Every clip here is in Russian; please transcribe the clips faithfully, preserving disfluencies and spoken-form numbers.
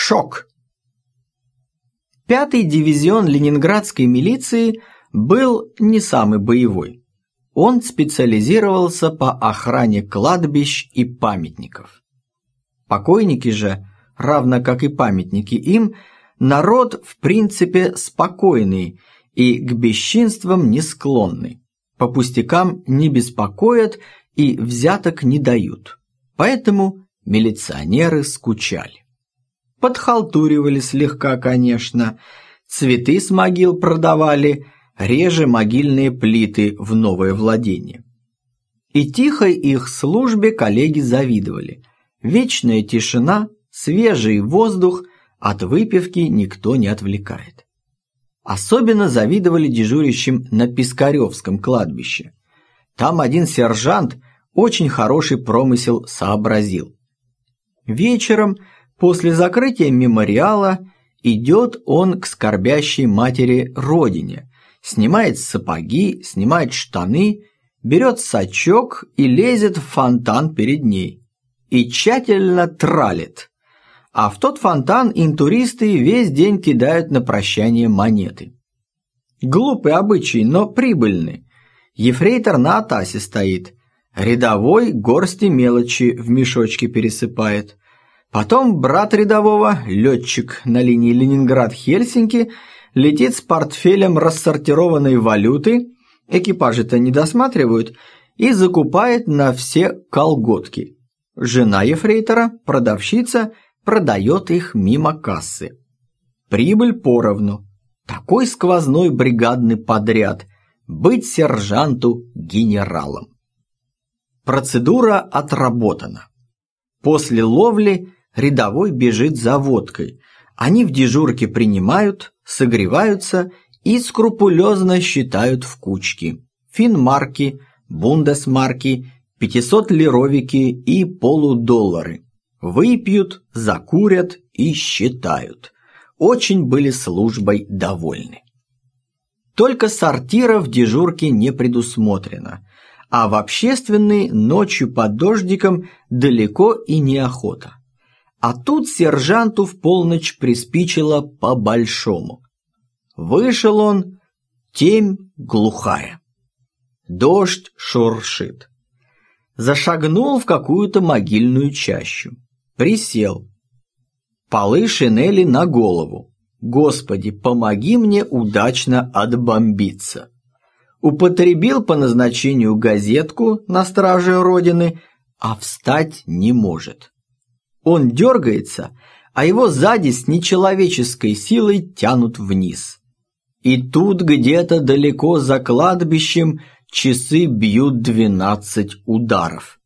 Шок. Пятый дивизион ленинградской милиции был не самый боевой. Он специализировался по охране кладбищ и памятников. Покойники же, равно как и памятники им, народ в принципе спокойный и к бесчинствам не склонный, по пустякам не беспокоят и взяток не дают. Поэтому милиционеры скучали. Подхалтуривали слегка, конечно, цветы с могил продавали, реже могильные плиты в новое владение. И тихой их службе коллеги завидовали. Вечная тишина, свежий воздух, от выпивки никто не отвлекает. Особенно завидовали дежурящим на Пискаревском кладбище. Там один сержант очень хороший промысел сообразил. Вечером, после закрытия мемориала, идет он к скорбящей матери родине, снимает сапоги, снимает штаны, берет сачок и лезет в фонтан перед ней. И тщательно тралит. А в тот фонтан интуристы весь день кидают на прощание монеты. Глупый обычай, но прибыльный. Ефрейтор на атасе стоит. Рядовой горсти мелочи в мешочке пересыпает. Потом брат рядового, летчик на линии Ленинград-Хельсинки, летит с портфелем рассортированной валюты, экипажи-то не досматривают, и закупает на все колготки. Жена ефрейтора, продавщица, продает их мимо кассы. Прибыль поровну. Такой сквозной бригадный подряд. Быть сержанту генералом. Процедура отработана. После ловли рядовой бежит за водкой. Они в дежурке принимают, согреваются и скрупулезно считают в кучки. Финмарки, бундесмарки, пятисотлировики и полудоллары. Выпьют, закурят и считают. Очень были службой довольны. Только сортира в дежурке не предусмотрено, а в общественный ночью под дождиком далеко и неохота. А тут сержанту в полночь приспичило по-большому. Вышел он, темь глухая. Дождь шуршит. Зашагнул в какую-то могильную чащу. Присел. Полы шинели на голову. Господи, помоги мне удачно отбомбиться. Употребил по назначению газетку на страже Родины, а встать не может. Он дергается, а его сзади с нечеловеческой силой тянут вниз. И тут где-то далеко за кладбищем часы бьют двенадцать ударов.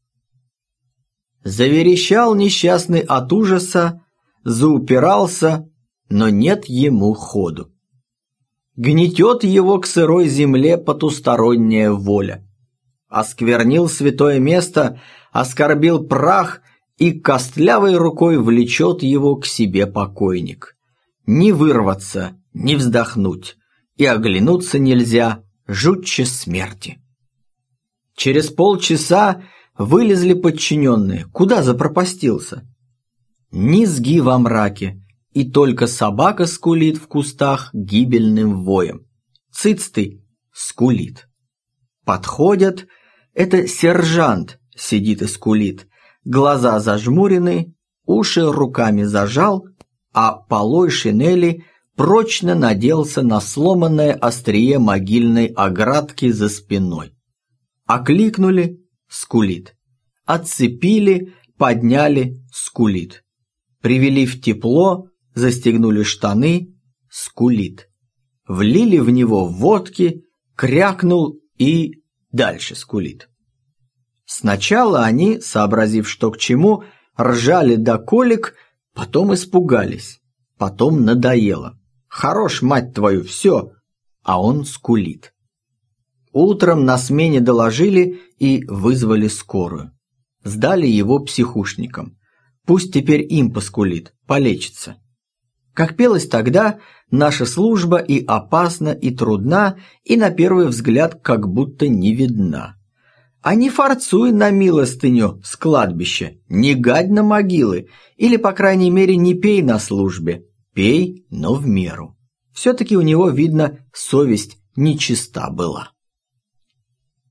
Заверещал несчастный от ужаса, заупирался, но нет ему ходу. Гнетет его к сырой земле потусторонняя воля. Осквернил святое место, оскорбил прах, и костлявой рукой влечет его к себе покойник. Ни вырваться, ни вздохнуть, и оглянуться нельзя, жутче смерти. Через полчаса вылезли подчиненные. Куда запропастился? Низги во мраке, и только собака скулит в кустах гибельным воем. Цыц ты, скулит. Подходят, это сержант сидит и скулит, глаза зажмурены, уши руками зажал, а полой шинели прочно наделся на сломанное острие могильной оградки за спиной. Окликнули — скулит. Отцепили, подняли — скулит. Привели в тепло, застегнули штаны — скулит. Влили в него водки, крякнул и дальше скулит. Сначала они, сообразив, что к чему, ржали до колик, потом испугались, потом надоело. Хорош, мать твою, все, а он скулит. Утром на смене доложили и вызвали скорую. Сдали его психушникам. Пусть теперь им поскулит, полечится. Как пелось тогда, наша служба и опасна, и трудна, и на первый взгляд как будто не видна. А не форцуй на милостыню с кладбища, не гадь на могилы, или, по крайней мере, не пей на службе. Пей, но в меру. Все-таки у него, видно, совесть нечиста была.